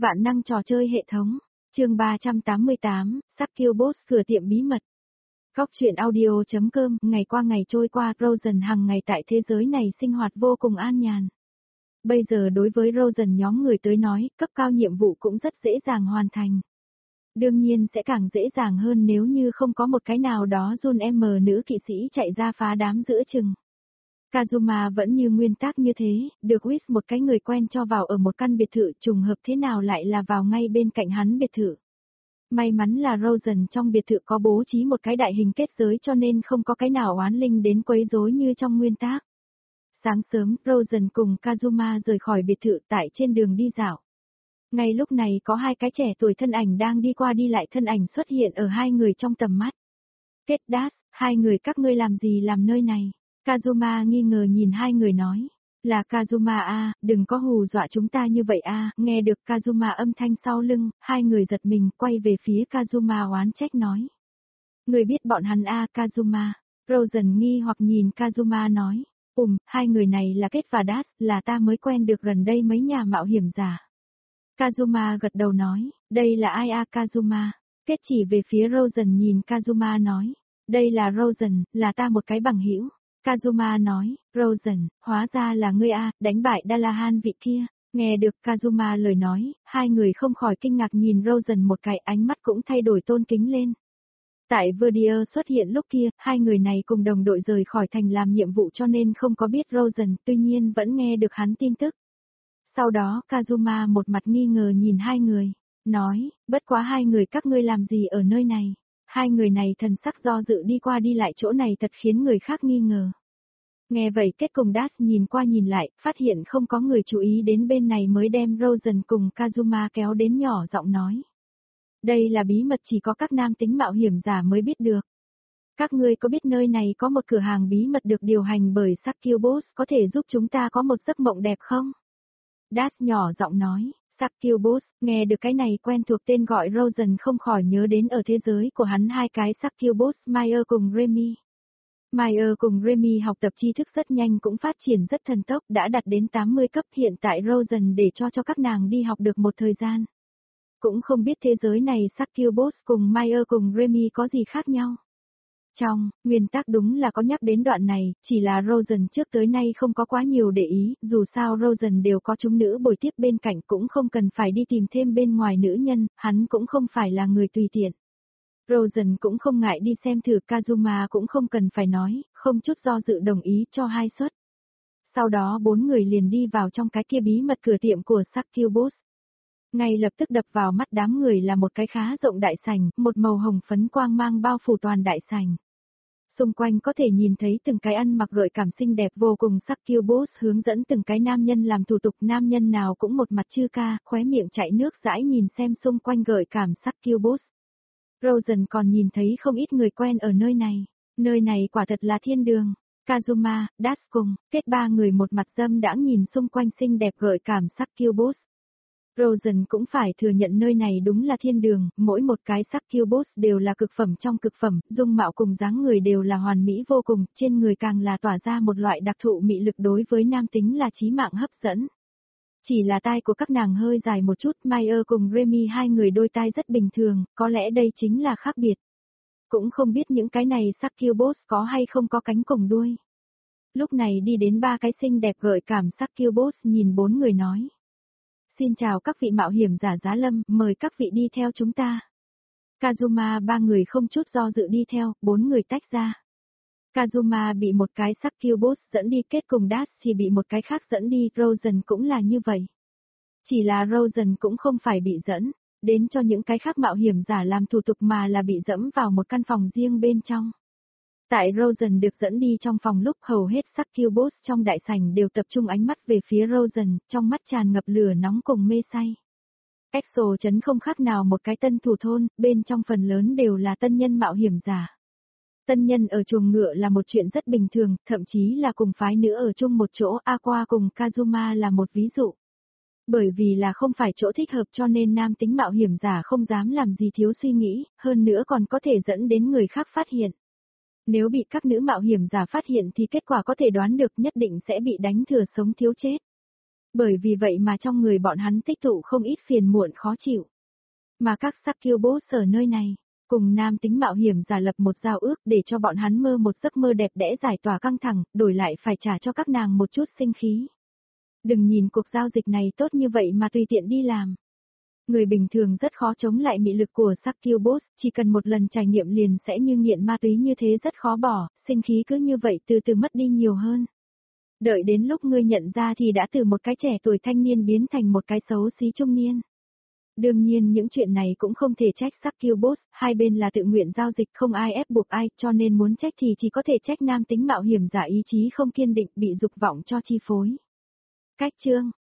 Vạn năng trò chơi hệ thống. Chương 388, Skill Boss cửa tiệm bí mật. Góc truyện audio.com. Ngày qua ngày trôi qua, Rosen hàng ngày tại thế giới này sinh hoạt vô cùng an nhàn. Bây giờ đối với Rosen nhóm người tới nói, cấp cao nhiệm vụ cũng rất dễ dàng hoàn thành. Đương nhiên sẽ càng dễ dàng hơn nếu như không có một cái nào đó Jun M nữ kỵ sĩ chạy ra phá đám giữa chừng. Kazuma vẫn như nguyên tắc như thế, được Whis một cái người quen cho vào ở một căn biệt thự, trùng hợp thế nào lại là vào ngay bên cạnh hắn biệt thự. May mắn là Rosen trong biệt thự có bố trí một cái đại hình kết giới cho nên không có cái nào oán linh đến quấy rối như trong nguyên tắc. Sáng sớm, Rosen cùng Kazuma rời khỏi biệt thự tại trên đường đi dạo. Ngay lúc này có hai cái trẻ tuổi thân ảnh đang đi qua đi lại, thân ảnh xuất hiện ở hai người trong tầm mắt. Kết Dash, hai người các ngươi làm gì làm nơi này? Kazuma nghi ngờ nhìn hai người nói. Là Kazuma a, đừng có hù dọa chúng ta như vậy a. Nghe được Kazuma âm thanh sau lưng, hai người giật mình quay về phía Kazuma oán trách nói. Người biết bọn hắn a Kazuma. Rosen nghi hoặc nhìn Kazuma nói. Hai người này là Kết và Dash, là ta mới quen được gần đây mấy nhà mạo hiểm giả. Kazuma gật đầu nói, đây là ai a Kazuma? Kết chỉ về phía Rosen nhìn Kazuma nói, đây là Rosen, là ta một cái bằng hữu. Kazuma nói, Rosen, hóa ra là ngươi a, đánh bại Dalahan vị kia. Nghe được Kazuma lời nói, hai người không khỏi kinh ngạc nhìn Rosen một cái, ánh mắt cũng thay đổi tôn kính lên. Tại Verdier xuất hiện lúc kia, hai người này cùng đồng đội rời khỏi thành làm nhiệm vụ cho nên không có biết Rosen, tuy nhiên vẫn nghe được hắn tin tức. Sau đó Kazuma một mặt nghi ngờ nhìn hai người, nói, bất quá hai người các ngươi làm gì ở nơi này? Hai người này thần sắc do dự đi qua đi lại chỗ này thật khiến người khác nghi ngờ. Nghe vậy Kết cùng Dash nhìn qua nhìn lại, phát hiện không có người chú ý đến bên này mới đem Rosen cùng Kazuma kéo đến nhỏ giọng nói. Đây là bí mật chỉ có các nam tính mạo hiểm giả mới biết được. Các ngươi có biết nơi này có một cửa hàng bí mật được điều hành bởi Skill Boss có thể giúp chúng ta có một giấc mộng đẹp không? Dash nhỏ giọng nói, Skill Boss, nghe được cái này quen thuộc tên gọi Rosen không khỏi nhớ đến ở thế giới của hắn hai cái Skill Boss Meyer cùng Remy. Meyer cùng Remy học tập tri thức rất nhanh cũng phát triển rất thần tốc đã đạt đến 80 cấp hiện tại Rosen để cho các nàng đi học được một thời gian. Cũng không biết thế giới này Skill Boss cùng Meyer cùng Remy có gì khác nhau. Trong nguyên tắc đúng là có nhắc đến đoạn này, chỉ là Rosen trước tới nay không có quá nhiều để ý, dù sao Rosen đều có chúng nữ bồi tiếp bên cạnh cũng không cần phải đi tìm thêm bên ngoài nữ nhân, hắn cũng không phải là người tùy tiện. Rosen cũng không ngại đi xem thử Kazuma cũng không cần phải nói, không chút do dự đồng ý cho hai suất. Sau đó bốn người liền đi vào trong cái kia bí mật cửa tiệm của Skill Boss. Ngay lập tức đập vào mắt đám người là một cái khá rộng đại sảnh, một màu hồng phấn quang mang bao phủ toàn đại sảnh. Xung quanh có thể nhìn thấy từng cái ăn mặc gợi cảm xinh đẹp vô cùng Skill Boss hướng dẫn từng cái nam nhân làm thủ tục, nam nhân nào cũng một mặt chư ca, khóe miệng chảy nước dãi nhìn xem xung quanh gợi cảm Skill Boss. Rosen còn nhìn thấy không ít người quen ở nơi này quả thật là thiên đường. Kazuma, Dash cùng, Kết ba người một mặt dâm đãng nhìn xung quanh xinh đẹp gợi cảm Skill Boss. Rosen cũng phải thừa nhận nơi này đúng là thiên đường, mỗi một cái Skill Boss đều là cực phẩm trong cực phẩm, dung mạo cùng dáng người đều là hoàn mỹ vô cùng, trên người càng là tỏa ra một loại đặc thụ mị lực đối với nam tính là chí mạng hấp dẫn. Chỉ là tai của các nàng hơi dài một chút, Meyer cùng Remy hai người đôi tai rất bình thường, có lẽ đây chính là khác biệt. Cũng không biết những cái này Skill Boss có hay không có cánh cùng đuôi. Lúc này đi đến ba cái xinh đẹp gợi cảm Skill Boss nhìn bốn người nói. Xin chào các vị mạo hiểm giả giá lâm, mời các vị đi theo chúng ta. Kazuma ba người không chút do dự đi theo, bốn người tách ra. Kazuma bị một cái Skill Boss dẫn đi, Kết cùng Dash thì bị một cái khác dẫn đi, Rosen cũng là như vậy. Chỉ là Rosen cũng không phải bị dẫn, đến cho những cái khác mạo hiểm giả làm thủ tục mà là bị dẫm vào một căn phòng riêng bên trong. Tại Rosen được dẫn đi trong phòng lúc hầu hết Skill Boss trong đại sảnh đều tập trung ánh mắt về phía Rosen, trong mắt tràn ngập lửa nóng cùng mê say. Exo trấn không khác nào một cái tân thủ thôn, bên trong phần lớn đều là tân nhân mạo hiểm giả. Tân nhân ở chuồng ngựa là một chuyện rất bình thường, thậm chí là cùng phái nữ ở chung một chỗ, Aqua cùng Kazuma là một ví dụ. Bởi vì là không phải chỗ thích hợp cho nên nam tính mạo hiểm giả không dám làm gì thiếu suy nghĩ, hơn nữa còn có thể dẫn đến người khác phát hiện. Nếu bị các nữ mạo hiểm giả phát hiện thì kết quả có thể đoán được, nhất định sẽ bị đánh thừa sống thiếu chết. Bởi vì vậy mà trong người bọn hắn tích tụ không ít phiền muộn khó chịu. Mà các succubus ở nơi này, cùng nam tính mạo hiểm giả lập một giao ước để cho bọn hắn mơ một giấc mơ đẹp đẽ giải tỏa căng thẳng, đổi lại phải trả cho các nàng một chút sinh khí. Đừng nhìn cuộc giao dịch này tốt như vậy mà tùy tiện đi làm. Người bình thường rất khó chống lại mị lực của succubus, chỉ cần một lần trải nghiệm liền sẽ như nghiện ma túy như thế rất khó bỏ, sinh khí cứ như vậy từ từ mất đi nhiều hơn. Đợi đến lúc ngươi nhận ra thì đã từ một cái trẻ tuổi thanh niên biến thành một cái xấu xí trung niên. Đương nhiên những chuyện này cũng không thể trách succubus, hai bên là tự nguyện giao dịch không ai ép buộc ai, cho nên muốn trách thì chỉ có thể trách nam tính mạo hiểm giả ý chí không kiên định bị dục vọng cho chi phối. Cách chương